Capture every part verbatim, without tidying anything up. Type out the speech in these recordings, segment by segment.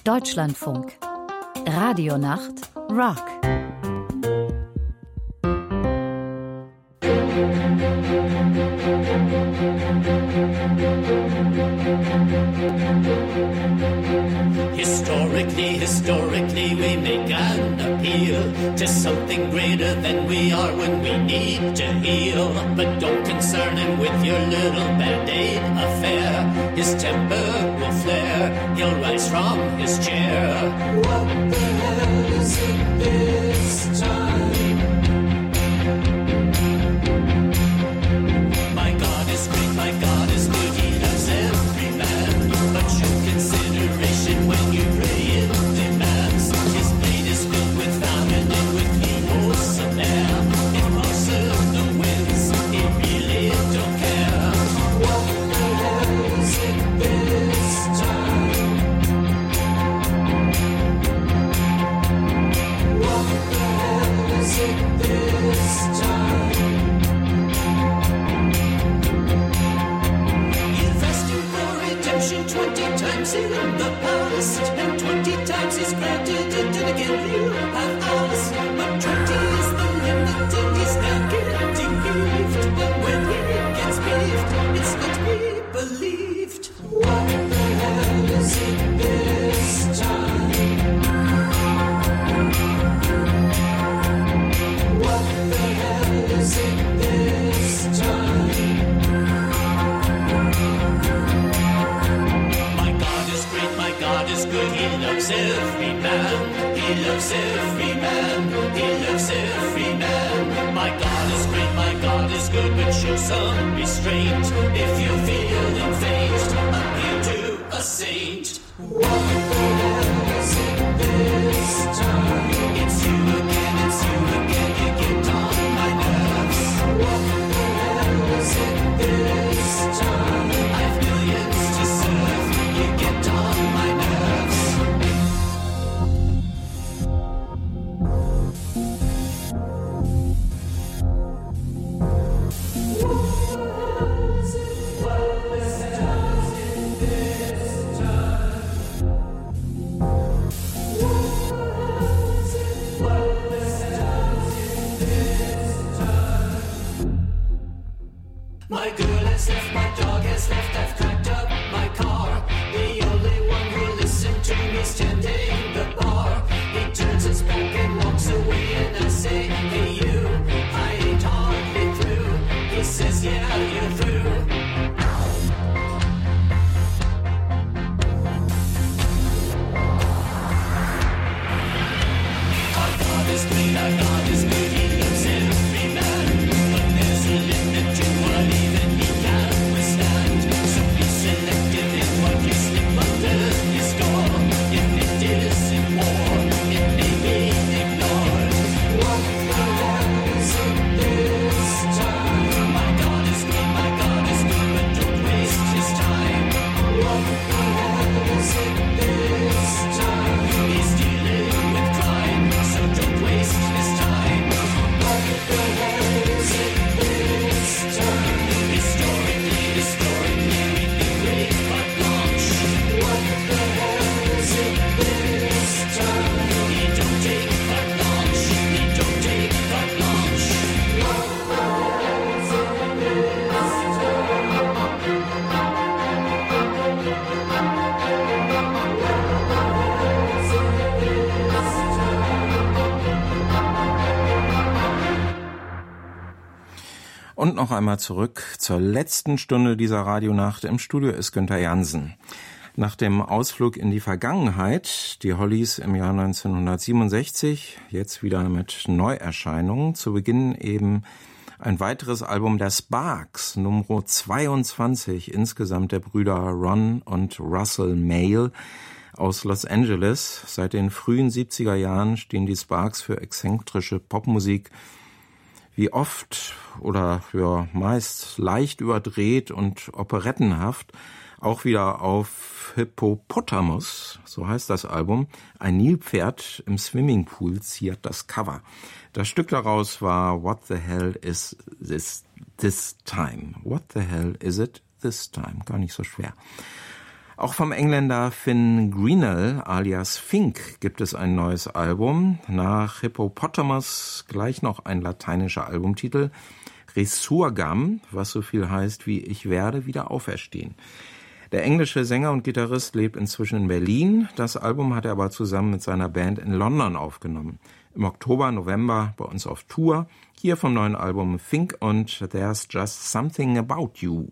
Deutschlandfunk. Radionacht Rock. Historically, historically, we make an appeal to something greater than we are when we need to heal. But don't concern him with your little band-aid affair. His temper will flare, he'll rise from his chair. What the hell is it this time? My God is great, my God is good, he loves every man. But show consideration when you pray in demands. His plate is filled with famine and with evil some air. If most of the winds, he really don't care. What the hell is it this time? What the hell is it this time? Investing for redemption twenty times in the past, and twenty times is granted it, and again you have asked. But twenty is the limit, and he's now getting beefed. But when he gets beefed, it's not to be believed. What the hell is it this time? What the hell is it this time? My God is great, my God is good, he loves every man. He loves every man, he loves every man. My God is great, my God is good, but show some restraint. If you're feeling faint, appeal to a saint. What the hell is it this time? It's you again, it's you again, you get on my nerves. What the hell is it this time? I've millions to serve, you get on my nerves. My girl has left, my dog has left, I've cracked up my car. The only one who listened to me's tending the bar. He turns his back and walks away, and I say, hey you, I ain't hardly through. He says, yeah, you're through. Our God is great, our God is good, he loves every man. But there's a limit to what even he can withstand. So be selective in what you slip under his door. If it isn't war, it may be ignored. What the hell is it this time? My God is great, my God is good, but don't waste his time. What the hell is it this time? He's dealing with crime, so don't waste his time. What the hell is it this time? Historically, historically, we think great but launch. What the hell is it this time? He don't take but launch, he don't take but launch. What the hell is it this time? Und noch einmal zurück zur letzten Stunde dieser Radionacht. Im Studio ist Günther Jansen. Nach dem Ausflug in die Vergangenheit, die Hollies im Jahr neunzehnhundertsiebenundsechzig, jetzt wieder mit Neuerscheinungen. Zu Beginn eben ein weiteres Album der Sparks, Nummer zweiundzwanzig insgesamt der Brüder Ron und Russell Mael aus Los Angeles. Seit den frühen siebziger Jahren stehen die Sparks für exzentrische Popmusik, wie oft oder ja, meist leicht überdreht und operettenhaft, auch wieder auf Hippopotamus, so heißt das Album. Ein Nilpferd im Swimmingpool ziert das Cover. Das Stück daraus war What the Hell is this, this time? What the hell is it this time? Gar nicht so schwer. Auch vom Engländer Finn Greenall alias Fink gibt es ein neues Album. Nach Hippopotamus gleich noch ein lateinischer Albumtitel. Resurgam, was so viel heißt wie Ich werde wieder auferstehen. Der englische Sänger und Gitarrist lebt inzwischen in Berlin. Das Album hat er aber zusammen mit seiner Band in London aufgenommen. Im Oktober, November bei uns auf Tour. Hier vom neuen Album Fink und There's Just Something About You.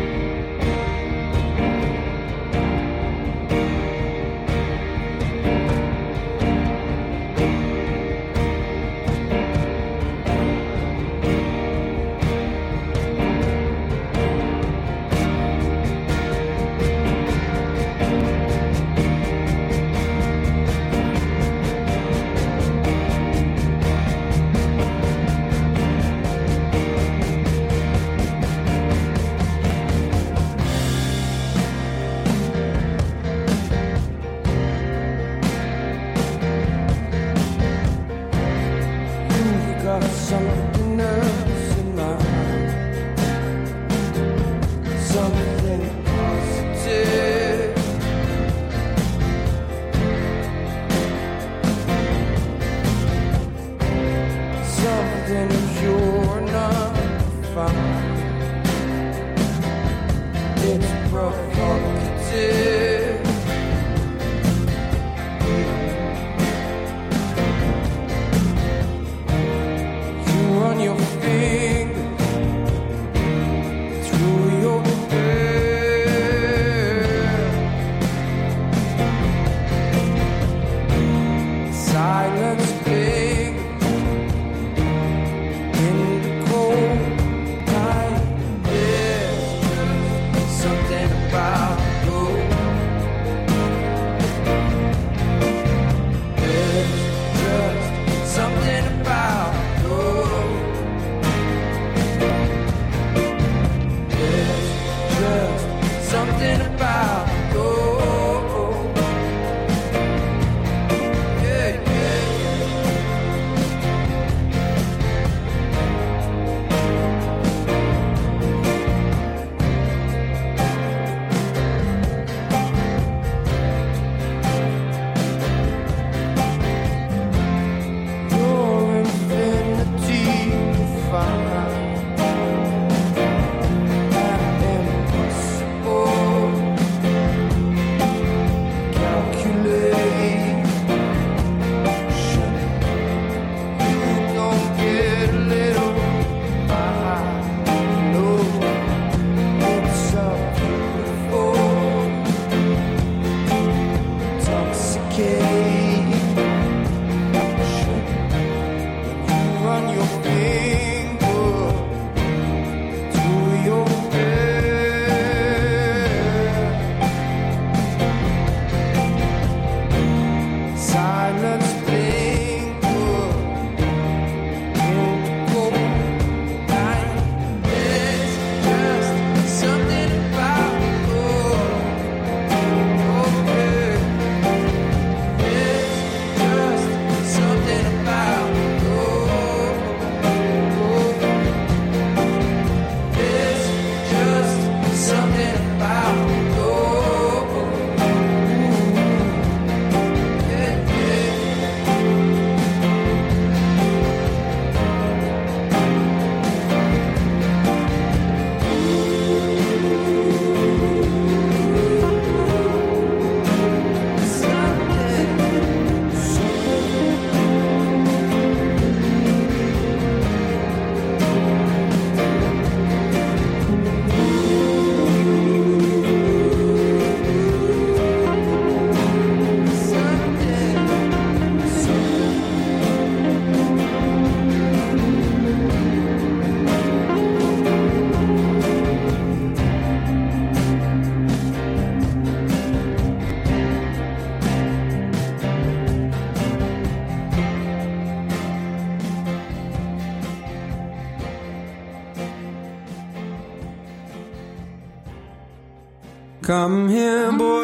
Come here, boy,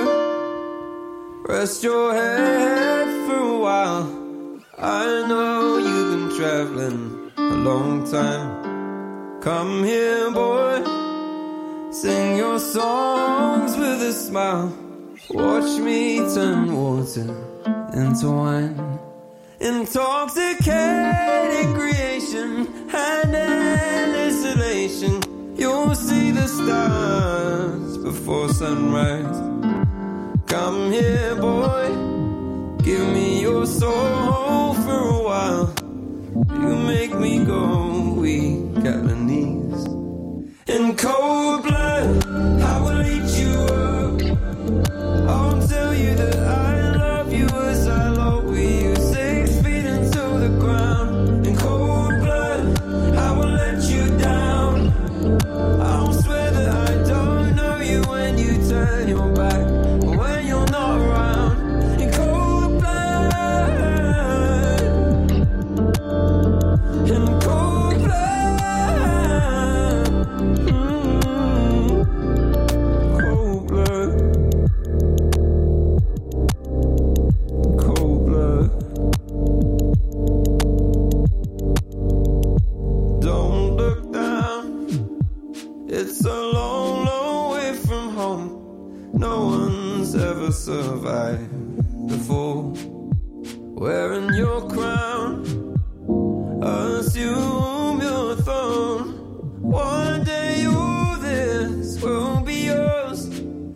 rest your head for a while. I know you've been traveling a long time. Come here, boy, sing your songs with a smile. Watch me turn water into wine. Intoxicating creation and isolation. You'll see the stars before sunrise. Come here, boy, give me your soul for a while. You make me go weak at the knees. In cold blood, I will eat you up. I'll tell you that I love you as I love you. Six feet into the ground. In cold blood, I will let you down. I'll swear that I don't know you when you turn your back, when you're not around. In cold blood, in cold blood, mm, cold blood, cold blood. Don't look down. It's a long, long way from home. No one's ever survived before. Wearing your crown, assume your throne. One day all this will be yours.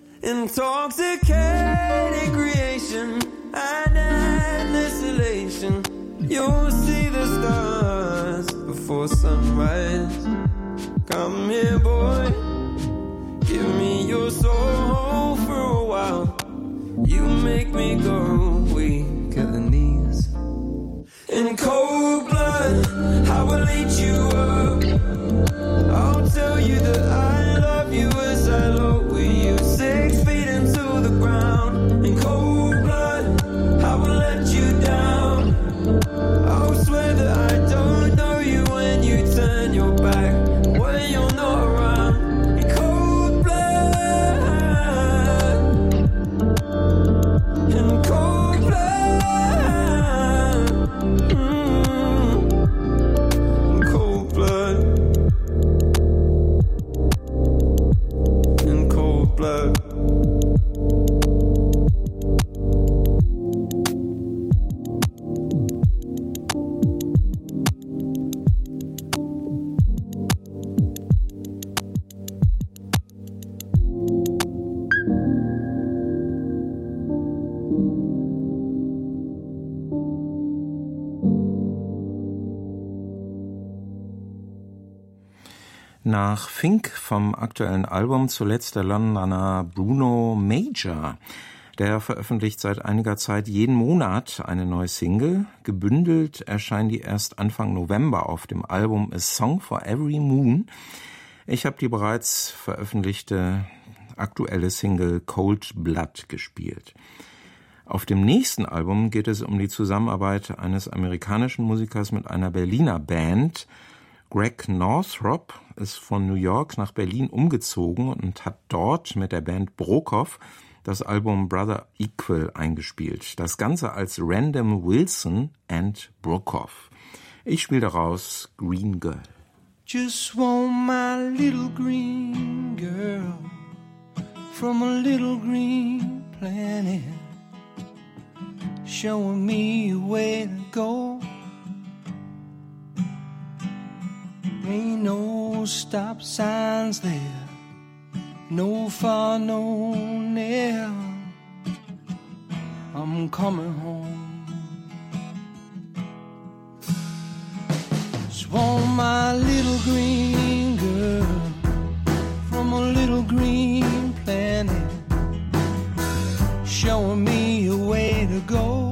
Intoxicating creation and isolation. You'll see the stars before sunrise. Come here, boy, give me your soul for a while. You make me go weak at the knees. In cold blood, I will eat you up. I'll tell you that I love you as I love you. Six feet into the ground. In cold blood, I will let you down. I'll swear that I don't know you when you turn your back, when you're not around. In cold blood, in cold blood, mm, in cold blood, in cold blood. Nach Fink vom aktuellen Album zuletzt der Londoner Bruno Major. Der veröffentlicht seit einiger Zeit jeden Monat eine neue Single. Gebündelt erscheinen die erst Anfang November auf dem Album A Song for Every Moon. Ich habe die bereits veröffentlichte aktuelle Single Cold Blood gespielt. Auf dem nächsten Album geht es um die Zusammenarbeit eines amerikanischen Musikers mit einer Berliner Band. Greg Northrop ist von New York nach Berlin umgezogen und hat dort mit der Band Brokoff das Album Brother Equal eingespielt. Das Ganze als Random Wilson and Brokoff. Ich spiele daraus Green Girl. Just want my little green girl from a little green planet, showing me a way to go. Ain't no stop signs there, no far, no near. I'm coming home. Just want my little green girl from a little green planet, showing me a way to go.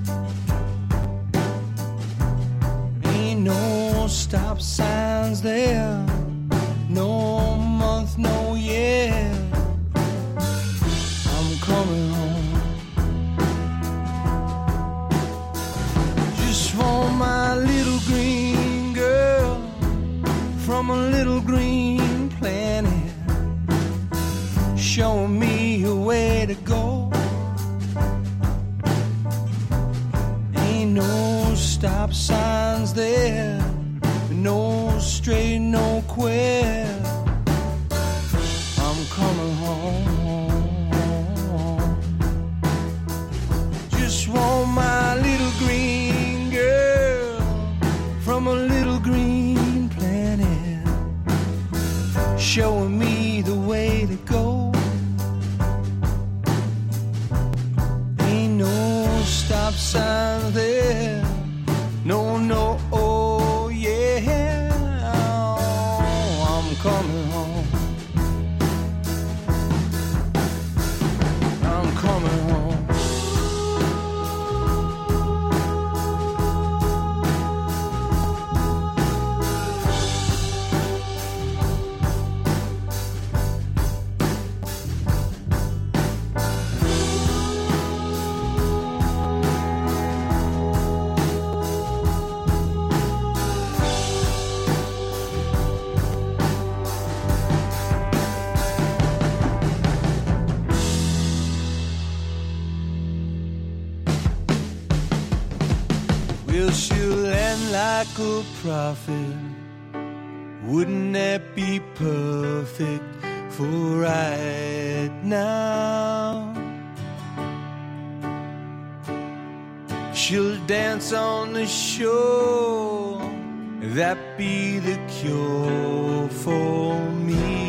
Ain't no stop signs there, no month, no year. I'm coming home. Just want my little green girl from a little green planet, showing me a way to go. Ain't no stop signs there, no straight, no queer. I'm coming home. just want my little green girl from a little green planet, showing me the way to go. Ain't no stop sign there, no, no, oh yeah, oh, I'm coming home. I'm coming home. Well, she'll land like a prophet. Wouldn't that be perfect for right now? She'll dance on the shore. That be the cure for me.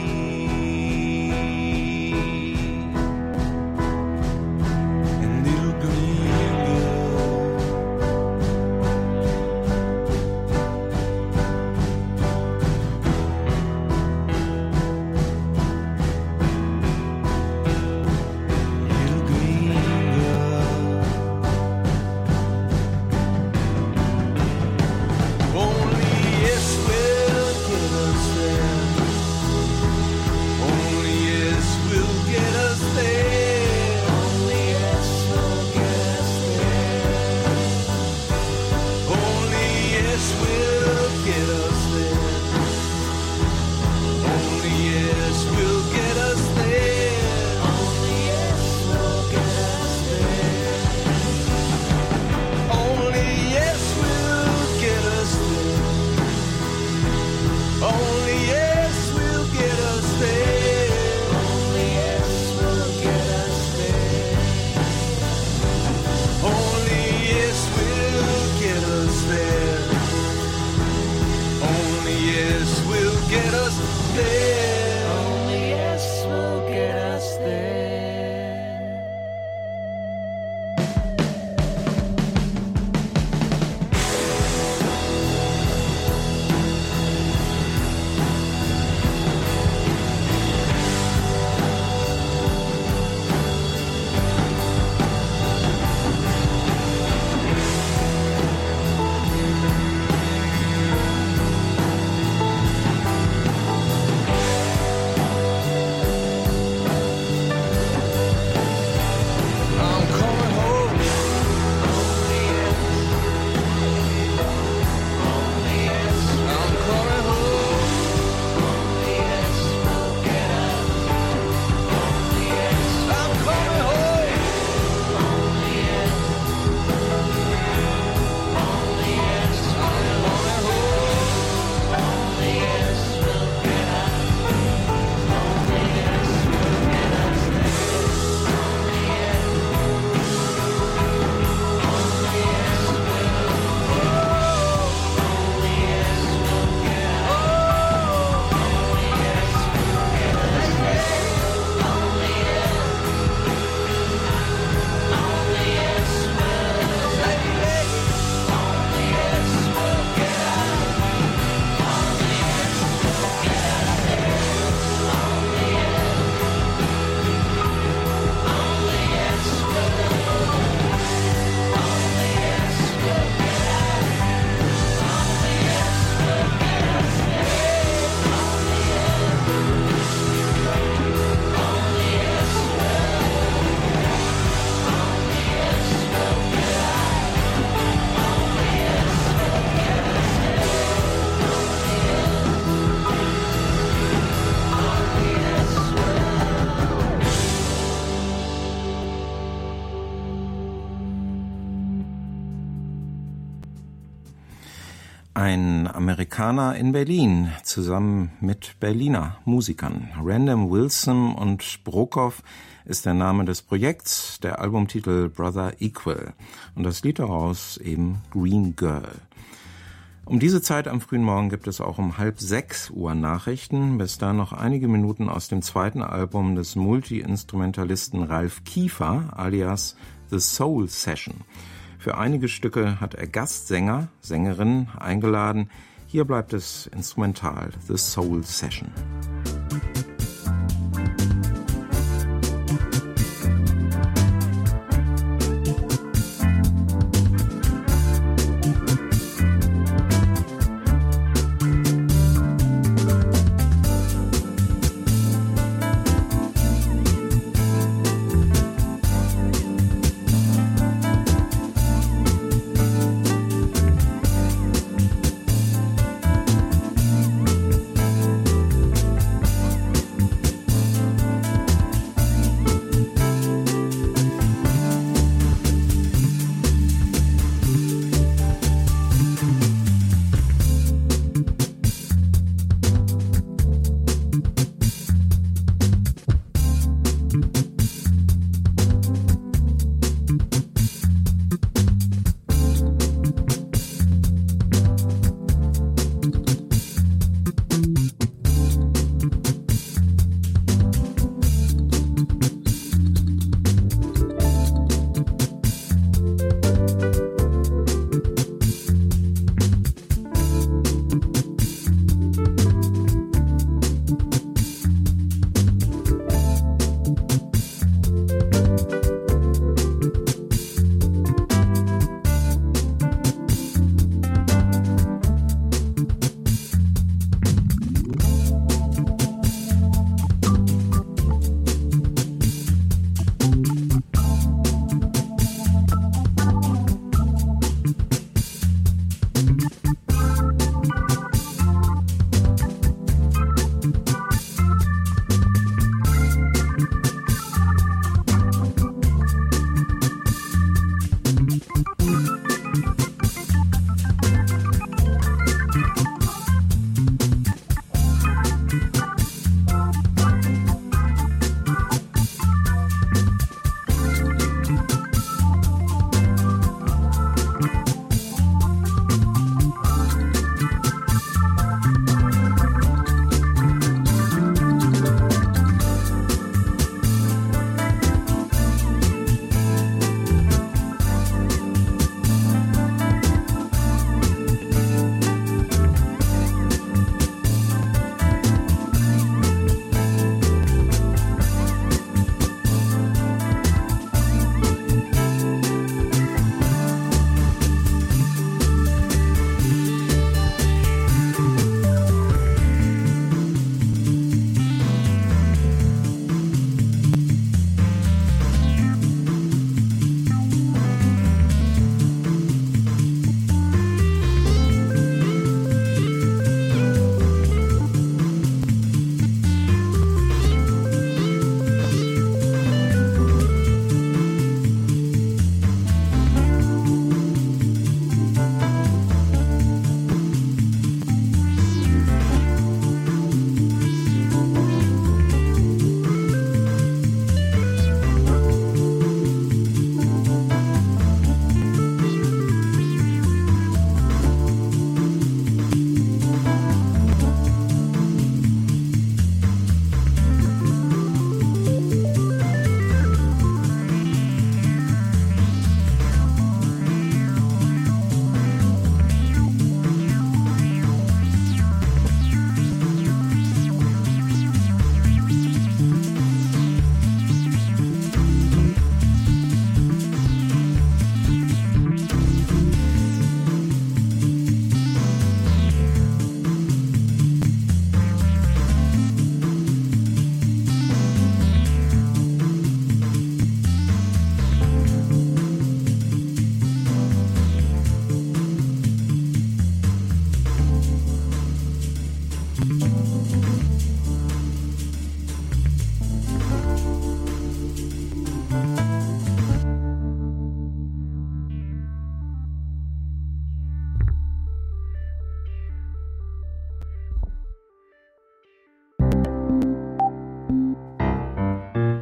Ein Amerikaner in Berlin, zusammen mit Berliner Musikern. Random Wilson und Brokoff ist der Name des Projekts, der Albumtitel Brother Equal und das Lied daraus eben Green Girl. Um diese Zeit am frühen Morgen gibt es auch um halb sechs Uhr Nachrichten. Bis dahin noch einige Minuten aus dem zweiten Album des Multi-Instrumentalisten Ralf Kiefer alias The Soul Session. Für einige Stücke hat er Gastsänger, Sängerinnen eingeladen. Hier bleibt es instrumental, The Soul Session.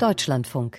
Deutschlandfunk.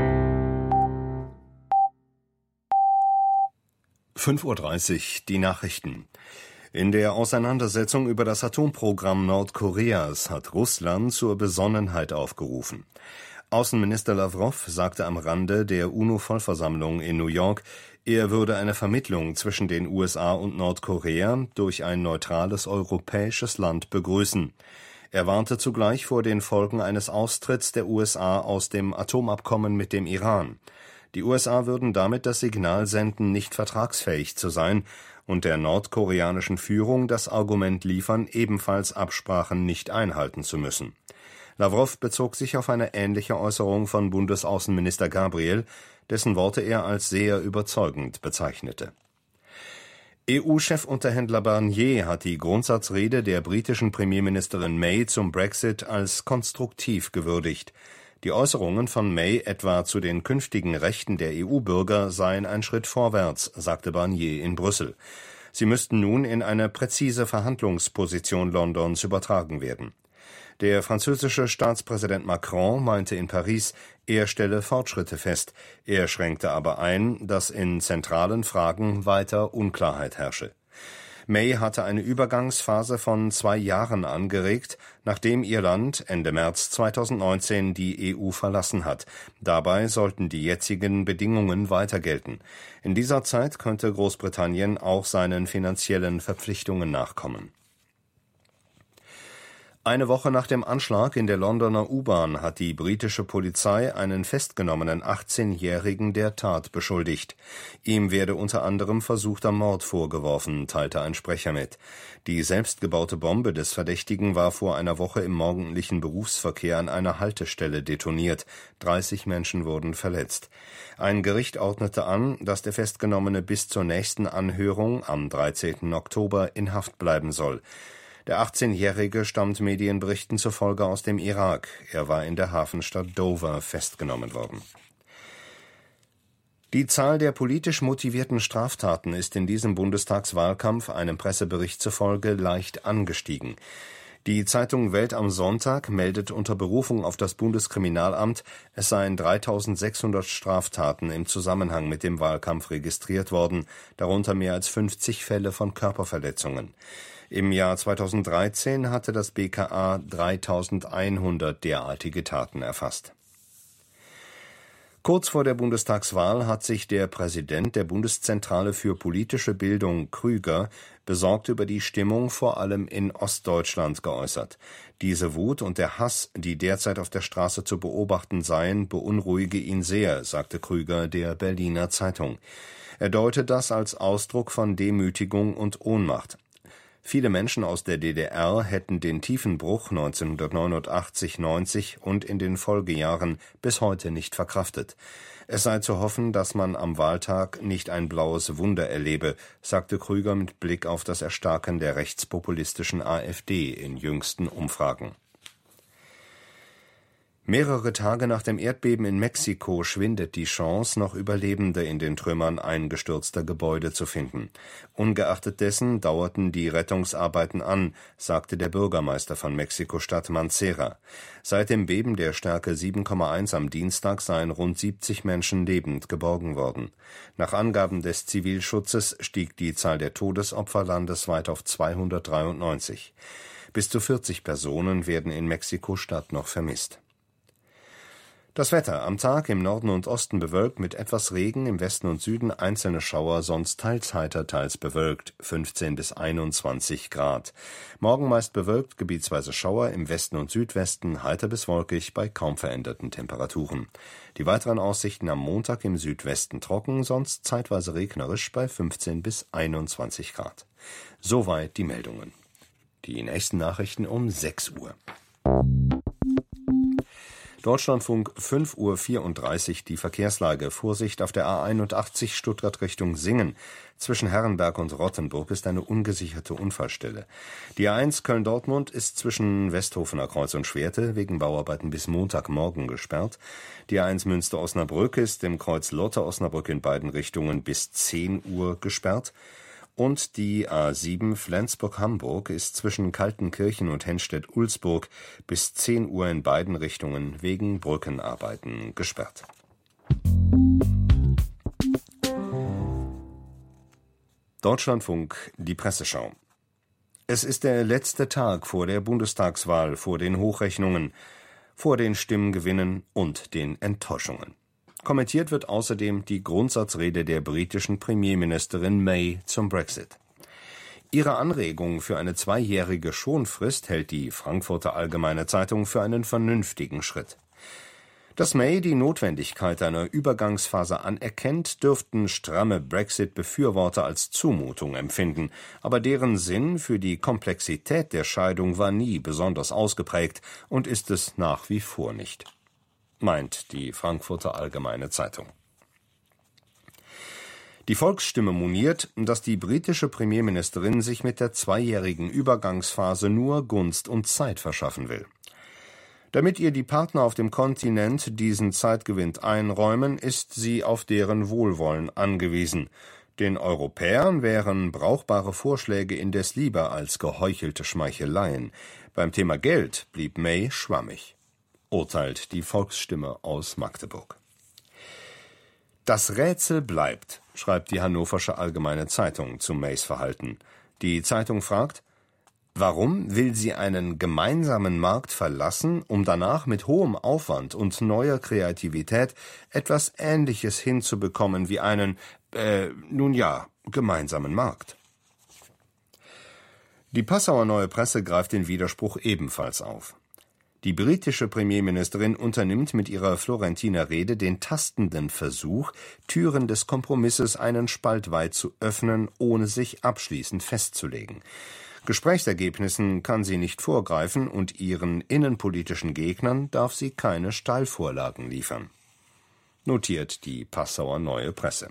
fünf Uhr dreißig, die Nachrichten. In der Auseinandersetzung über das Atomprogramm Nordkoreas hat Russland zur Besonnenheit aufgerufen. Außenminister Lavrov sagte am Rande der UNO-Vollversammlung in New York, er würde eine Vermittlung zwischen den U S A und Nordkorea durch ein neutrales europäisches Land begrüßen. Er warnte zugleich vor den Folgen eines Austritts der U S A aus dem Atomabkommen mit dem Iran. Die U S A würden damit das Signal senden, nicht vertragsfähig zu sein und der nordkoreanischen Führung das Argument liefern, ebenfalls Absprachen nicht einhalten zu müssen. Lavrov bezog sich auf eine ähnliche Äußerung von Bundesaußenminister Gabriel, dessen Worte er als sehr überzeugend bezeichnete. E U-Chefunterhändler Barnier hat die Grundsatzrede der britischen Premierministerin May zum Brexit als konstruktiv gewürdigt. Die Äußerungen von May etwa zu den künftigen Rechten der E U-Bürger seien ein Schritt vorwärts, sagte Barnier in Brüssel. Sie müssten nun in eine präzise Verhandlungsposition Londons übertragen werden. Der französische Staatspräsident Macron meinte in Paris, er stelle Fortschritte fest. Er schränkte aber ein, dass in zentralen Fragen weiter Unklarheit herrsche. May hatte eine Übergangsphase von zwei Jahren angeregt, nachdem ihr Land Ende März zweitausendneunzehn die E U verlassen hat. Dabei sollten die jetzigen Bedingungen weiter gelten. In dieser Zeit könnte Großbritannien auch seinen finanziellen Verpflichtungen nachkommen. Eine Woche nach dem Anschlag in der Londoner U-Bahn hat die britische Polizei einen festgenommenen achtzehnjährigen der Tat beschuldigt. Ihm werde unter anderem versuchter Mord vorgeworfen, teilte ein Sprecher mit. Die selbstgebaute Bombe des Verdächtigen war vor einer Woche im morgendlichen Berufsverkehr an einer Haltestelle detoniert. dreißig Menschen wurden verletzt. Ein Gericht ordnete an, dass der Festgenommene bis zur nächsten Anhörung am dreizehnten Oktober in Haft bleiben soll. Der achtzehnjährige stammt Medienberichten zufolge aus dem Irak. Er war in der Hafenstadt Dover festgenommen worden. Die Zahl der politisch motivierten Straftaten ist in diesem Bundestagswahlkampf einem Pressebericht zufolge leicht angestiegen. Die Zeitung Welt am Sonntag meldet unter Berufung auf das Bundeskriminalamt, es seien dreitausendsechshundert Straftaten im Zusammenhang mit dem Wahlkampf registriert worden, darunter mehr als fünfzig Fälle von Körperverletzungen. Im Jahr zweitausenddreizehn hatte das B K A dreitausendeinhundert derartige Taten erfasst. Kurz vor der Bundestagswahl hat sich der Präsident der Bundeszentrale für politische Bildung, Krüger, besorgt über die Stimmung vor allem in Ostdeutschland geäußert. Diese Wut und der Hass, die derzeit auf der Straße zu beobachten seien, beunruhige ihn sehr, sagte Krüger der Berliner Zeitung. Er deute das als Ausdruck von Demütigung und Ohnmacht. Viele Menschen aus der D D R hätten den tiefen Bruch neunzehnhundertneunundachtzig neunzig und in den Folgejahren bis heute nicht verkraftet. Es sei zu hoffen, dass man am Wahltag nicht ein blaues Wunder erlebe, sagte Krüger mit Blick auf das Erstarken der rechtspopulistischen AfD in jüngsten Umfragen. Mehrere Tage nach dem Erdbeben in Mexiko schwindet die Chance, noch Überlebende in den Trümmern eingestürzter Gebäude zu finden. Ungeachtet dessen dauerten die Rettungsarbeiten an, sagte der Bürgermeister von Mexiko-Stadt Mancera. Seit dem Beben der Stärke sieben Komma eins am Dienstag seien rund siebzig Menschen lebend geborgen worden. Nach Angaben des Zivilschutzes stieg die Zahl der Todesopfer landesweit auf zweihundertdreiundneunzig. Bis zu vierzig Personen werden in Mexiko-Stadt noch vermisst. Das Wetter: Am Tag im Norden und Osten bewölkt mit etwas Regen, im Westen und Süden einzelne Schauer, sonst teils heiter, teils bewölkt, fünfzehn bis einundzwanzig Grad. Morgen meist bewölkt, gebietsweise Schauer, im Westen und Südwesten heiter bis wolkig bei kaum veränderten Temperaturen. Die weiteren Aussichten: am Montag im Südwesten trocken, sonst zeitweise regnerisch bei fünfzehn bis einundzwanzig Grad. Soweit die Meldungen. Die nächsten Nachrichten um sechs Uhr. Deutschlandfunk, fünf Uhr vierunddreißig, die Verkehrslage. Vorsicht auf der A einundachtzig Stuttgart Richtung Singen. Zwischen Herrenberg und Rottenburg ist eine ungesicherte Unfallstelle. Die A eins Köln-Dortmund ist zwischen Westhofener Kreuz und Schwerte wegen Bauarbeiten bis Montagmorgen gesperrt. Die A eins Münster-Osnabrück ist im Kreuz Lotte-Osnabrück in beiden Richtungen bis zehn Uhr gesperrt. und die A sieben Flensburg-Hamburg ist zwischen Kaltenkirchen und Henstedt-Ulzburg bis zehn Uhr in beiden Richtungen wegen Brückenarbeiten gesperrt. Deutschlandfunk, die Presseschau. Es ist der letzte Tag vor der Bundestagswahl, vor den Hochrechnungen, vor den Stimmgewinnen und den Enttäuschungen. Kommentiert wird außerdem die Grundsatzrede der britischen Premierministerin May zum Brexit. Ihre Anregung für eine zweijährige Schonfrist hält die Frankfurter Allgemeine Zeitung für einen vernünftigen Schritt. Dass May die Notwendigkeit einer Übergangsphase anerkennt, dürften stramme Brexit-Befürworter als Zumutung empfinden, aber deren Sinn für die Komplexität der Scheidung war nie besonders ausgeprägt und ist es nach wie vor nicht, meint die Frankfurter Allgemeine Zeitung. Die Volksstimme moniert, dass die britische Premierministerin sich mit der zweijährigen Übergangsphase nur Gunst und Zeit verschaffen will. Damit ihr die Partner auf dem Kontinent diesen Zeitgewinn einräumen, ist sie auf deren Wohlwollen angewiesen. Den Europäern wären brauchbare Vorschläge indes lieber als geheuchelte Schmeicheleien. Beim Thema Geld blieb May schwammig, urteilt die Volksstimme aus Magdeburg. Das Rätsel bleibt, schreibt die Hannoversche Allgemeine Zeitung zu Mays Verhalten. Die Zeitung fragt: Warum will sie einen gemeinsamen Markt verlassen, um danach mit hohem Aufwand und neuer Kreativität etwas Ähnliches hinzubekommen wie einen, äh, nun ja, gemeinsamen Markt? Die Passauer Neue Presse greift den Widerspruch ebenfalls auf. Die britische Premierministerin unternimmt mit ihrer Florentiner Rede den tastenden Versuch, Türen des Kompromisses einen Spalt weit zu öffnen, ohne sich abschließend festzulegen. Gesprächsergebnissen kann sie nicht vorgreifen und ihren innenpolitischen Gegnern darf sie keine Steilvorlagen liefern, notiert die Passauer Neue Presse.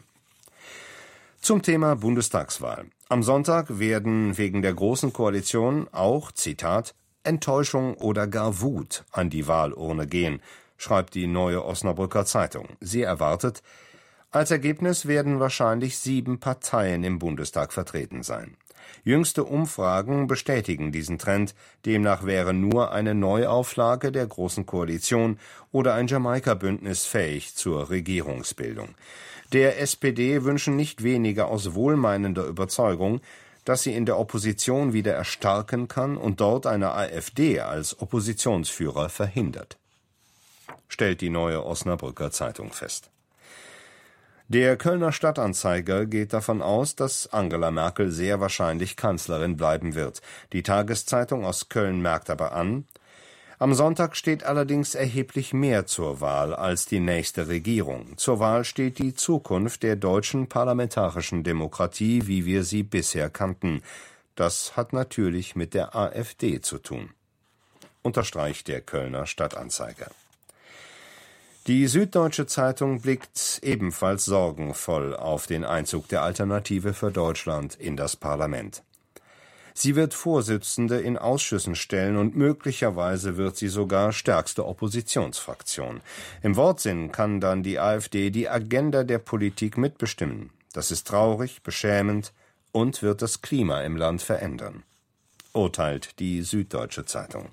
Zum Thema Bundestagswahl. Am Sonntag werden wegen der Großen Koalition auch, Zitat, Enttäuschung oder gar Wut an die Wahlurne gehen, schreibt die Neue Osnabrücker Zeitung. Sie erwartet, als Ergebnis werden wahrscheinlich sieben Parteien im Bundestag vertreten sein. Jüngste Umfragen bestätigen diesen Trend, demnach wäre nur eine Neuauflage der Großen Koalition oder ein Jamaika-Bündnis fähig zur Regierungsbildung. Der S P D wünschen nicht weniger aus wohlmeinender Überzeugung, dass sie in der Opposition wieder erstarken kann und dort eine AfD als Oppositionsführer verhindert, stellt die Neue Osnabrücker Zeitung fest. Der Kölner Stadtanzeiger geht davon aus, dass Angela Merkel sehr wahrscheinlich Kanzlerin bleiben wird. Die Tageszeitung aus Köln merkt aber an, am Sonntag steht allerdings erheblich mehr zur Wahl als die nächste Regierung. Zur Wahl steht die Zukunft der deutschen parlamentarischen Demokratie, wie wir sie bisher kannten. Das hat natürlich mit der AfD zu tun, unterstreicht der Kölner Stadtanzeiger. Die Süddeutsche Zeitung blickt ebenfalls sorgenvoll auf den Einzug der Alternative für Deutschland in das Parlament. Sie wird Vorsitzende in Ausschüssen stellen und möglicherweise wird sie sogar stärkste Oppositionsfraktion. Im Wortsinn kann dann die AfD die Agenda der Politik mitbestimmen. Das ist traurig, beschämend und wird das Klima im Land verändern, urteilt die Süddeutsche Zeitung.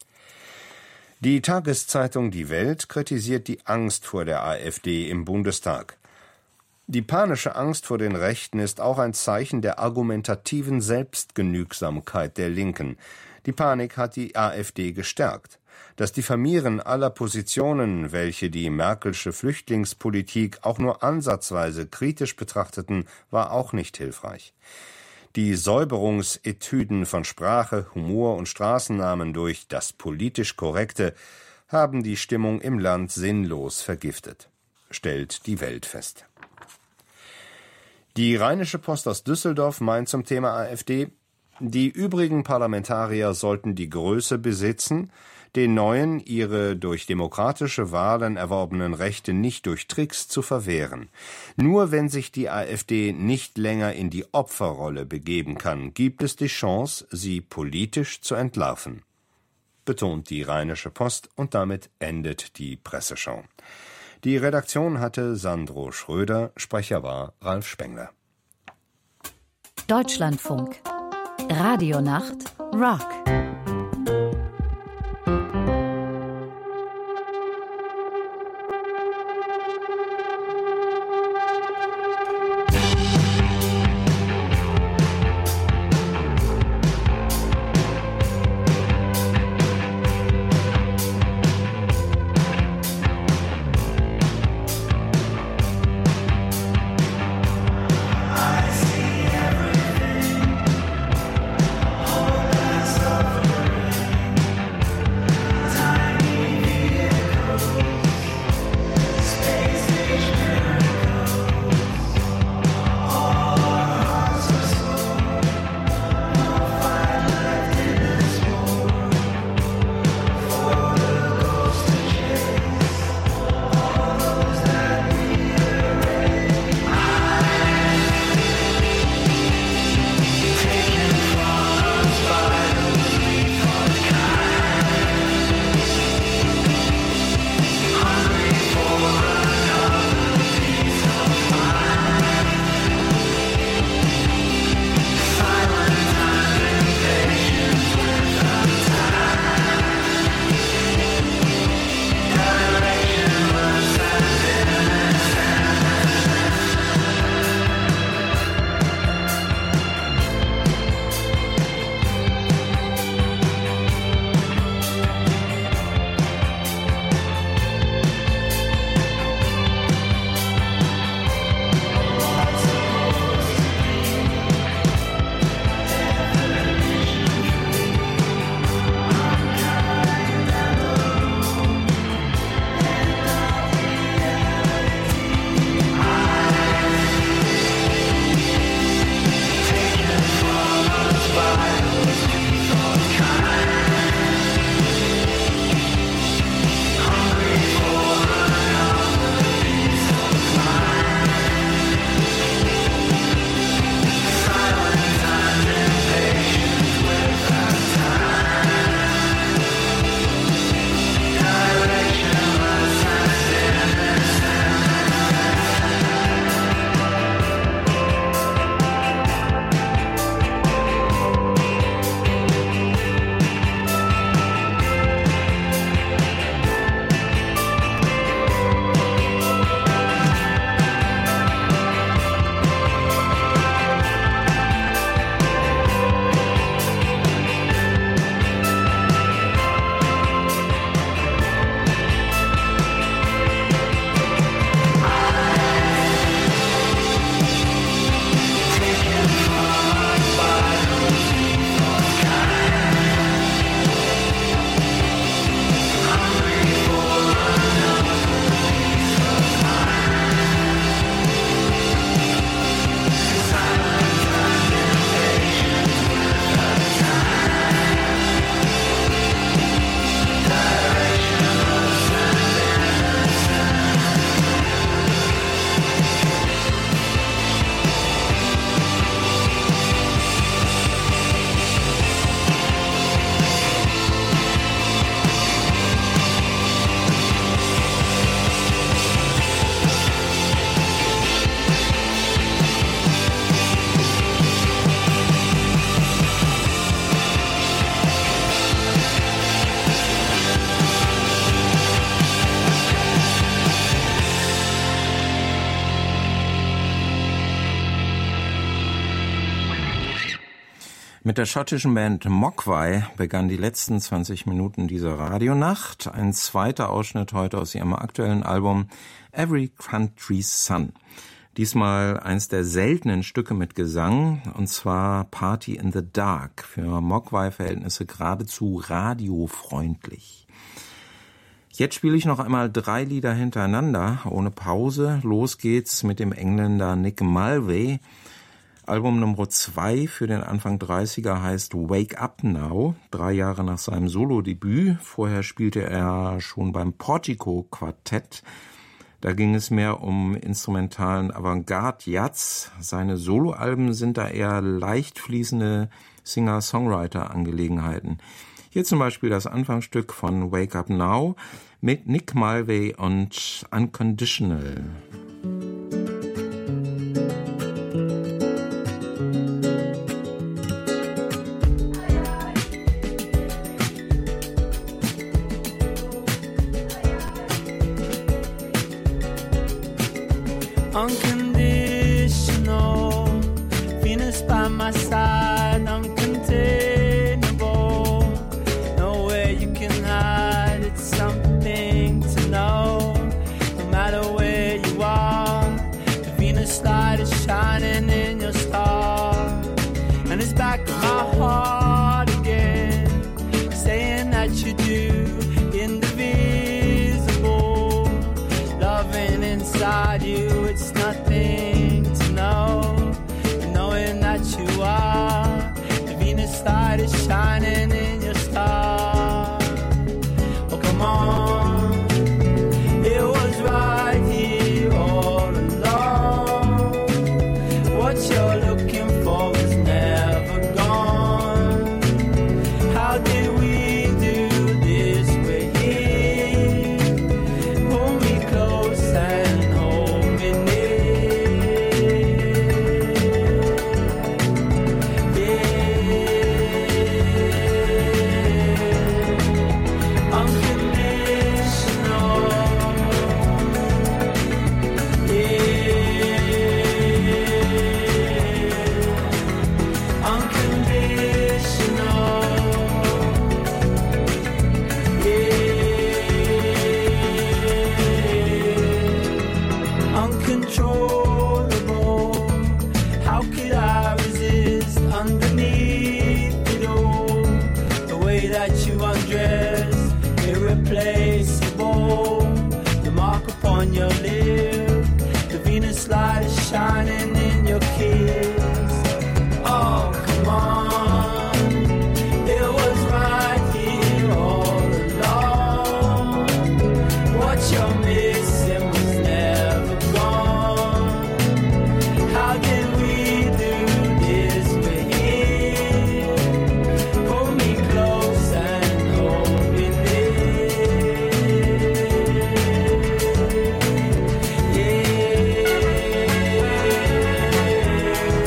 Die Tageszeitung Die Welt kritisiert die Angst vor der AfD im Bundestag. Die panische Angst vor den Rechten ist auch ein Zeichen der argumentativen Selbstgenügsamkeit der Linken. Die Panik hat die AfD gestärkt. Das Diffamieren aller Positionen, welche die Merkelsche Flüchtlingspolitik auch nur ansatzweise kritisch betrachteten, war auch nicht hilfreich. Die Säuberungsetüden von Sprache, Humor und Straßennamen durch das politisch Korrekte haben die Stimmung im Land sinnlos vergiftet, stellt die Welt fest. Die Rheinische Post aus Düsseldorf meint zum Thema AfD, die übrigen Parlamentarier sollten die Größe besitzen, den Neuen ihre durch demokratische Wahlen erworbenen Rechte nicht durch Tricks zu verwehren. Nur wenn sich die AfD nicht länger in die Opferrolle begeben kann, gibt es die Chance, sie politisch zu entlarven, betont die Rheinische Post, und damit endet die Presseschau. Die Redaktion hatte Sandro Schröder, Sprecher war Ralf Spengler. Deutschlandfunk. Radionacht Rock. Mit der schottischen Band Mogwai begann die letzten zwanzig Minuten dieser Radionacht. Ein zweiter Ausschnitt heute aus ihrem aktuellen Album Every Country's Son. Diesmal eins der seltenen Stücke mit Gesang, und zwar Party in the Dark. Für Mogwai-Verhältnisse geradezu radiofreundlich. Jetzt spiele ich noch einmal drei Lieder hintereinander, ohne Pause. Los geht's mit dem Engländer Nick Mulvey. Album Nummer zwei für den Anfang dreißiger heißt Wake Up Now, drei Jahre nach seinem Solo-Debüt. Vorher spielte er schon beim Portico-Quartett. Da ging es mehr um instrumentalen Avantgarde-Jazz. Seine Soloalben sind da eher leicht fließende Singer-Songwriter-Angelegenheiten. Hier zum Beispiel das Anfangsstück von Wake Up Now mit Nick Mulvey und Unconditional. unconditional. Venus by my side, uncontainable. Nowhere you can hide, it's something to know. No matter where you are, the Venus light is shining in your star. And it's back in my heart again, saying that you do indivisible. Loving inside you, it's nothing to know. And knowing that you are, the Venus light is shining in your star. Oh, come on, it was right here all along. What you're looking for was never gone. How did we do this? We're here. Pull me close and hold me near. Yeah. Unconditional. Yeah. Unconditional. Yeah. Uncontrollable. How could I resist underneath it all? The way that you undress, irreplaceable. The mark upon your lip, the Venus light is shining in your kiss. Oh, come on, it was right here all along. What you're missing was never gone. How did we do this? We're here. Pull me close and hold me near. Yeah.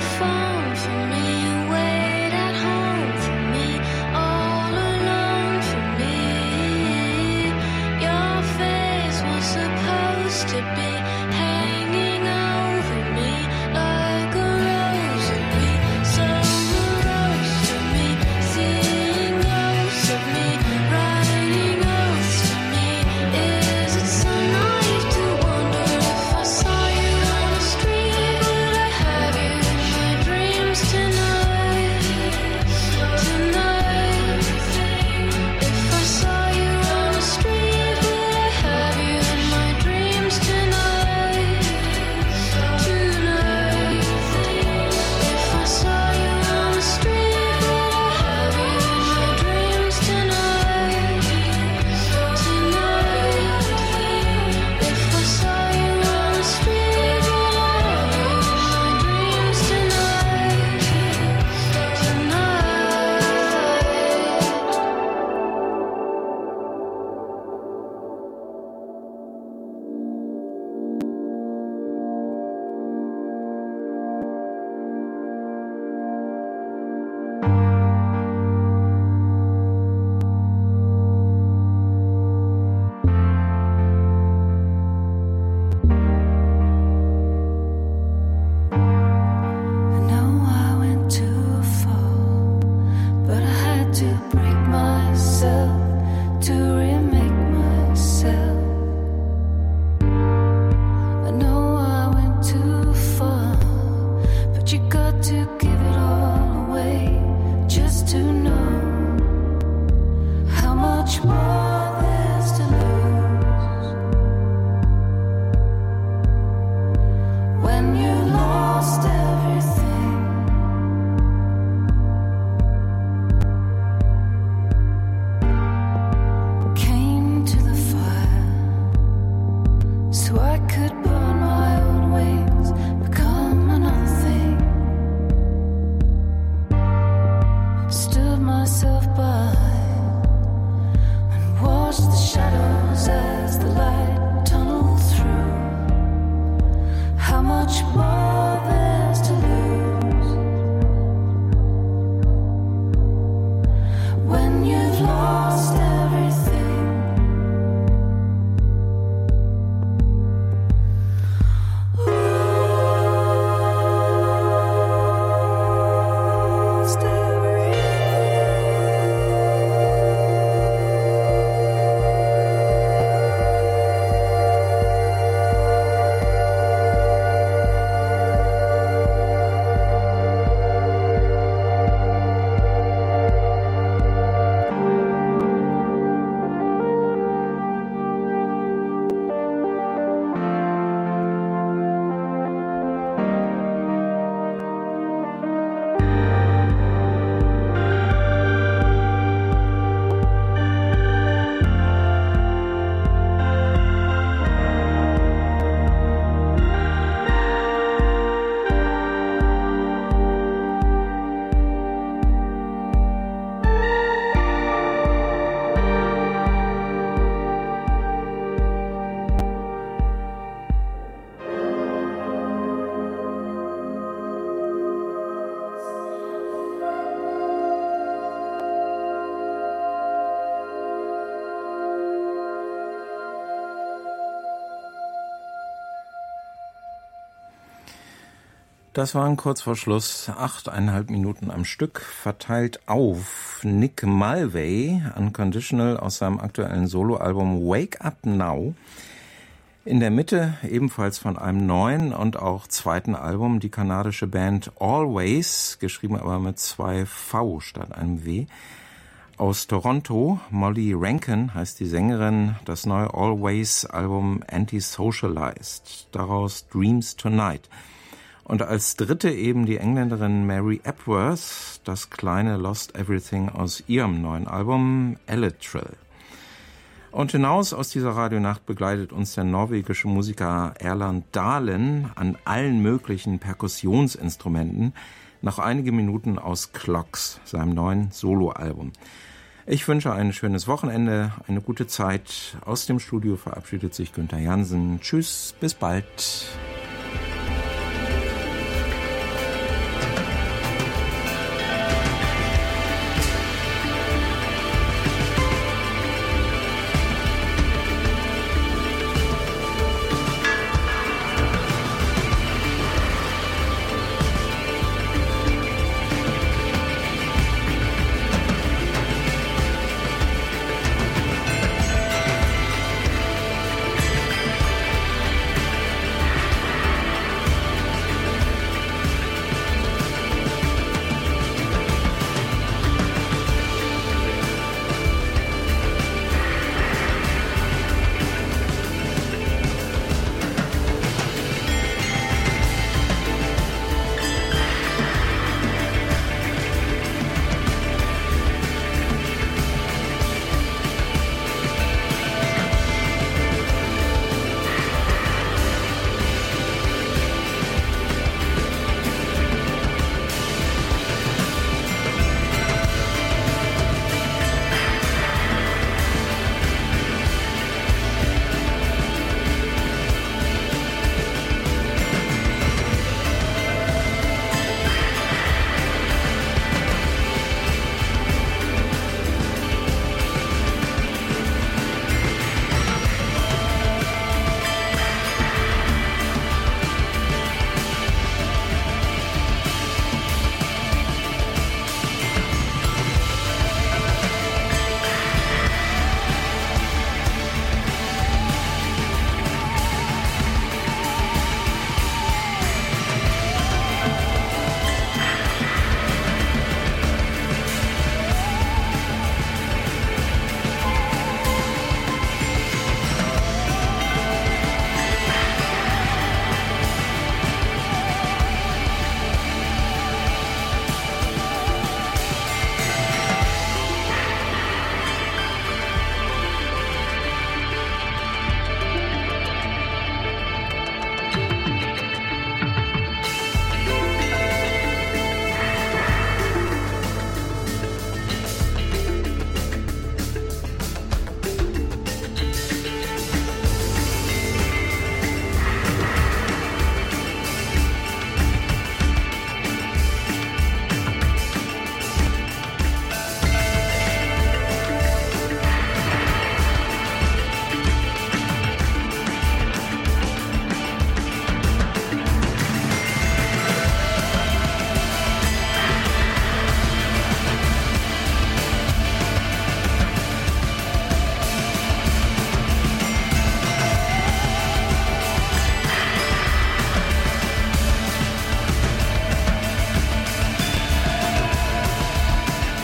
Das waren kurz vor Schluss achteinhalb Minuten am Stück, verteilt auf Nick Mulvey, Unconditional, aus seinem aktuellen Soloalbum Wake Up Now. In der Mitte ebenfalls von einem neuen und auch zweiten Album die kanadische Band Always, geschrieben aber mit zwei V statt einem W. Aus Toronto, Molly Rankin heißt die Sängerin, das neue Always-Album Anti-Socialized, daraus Dreams Tonight. Und als dritte eben die Engländerin Mary Epworth, das kleine Lost Everything aus ihrem neuen Album Elytril. Und hinaus aus dieser Radionacht begleitet uns der norwegische Musiker Erland Dahlen an allen möglichen Perkussionsinstrumenten, noch einige Minuten aus Clocks, seinem neuen Soloalbum. Ich wünsche ein schönes Wochenende, eine gute Zeit. Aus dem Studio verabschiedet sich Günther Jansen. Tschüss, bis bald.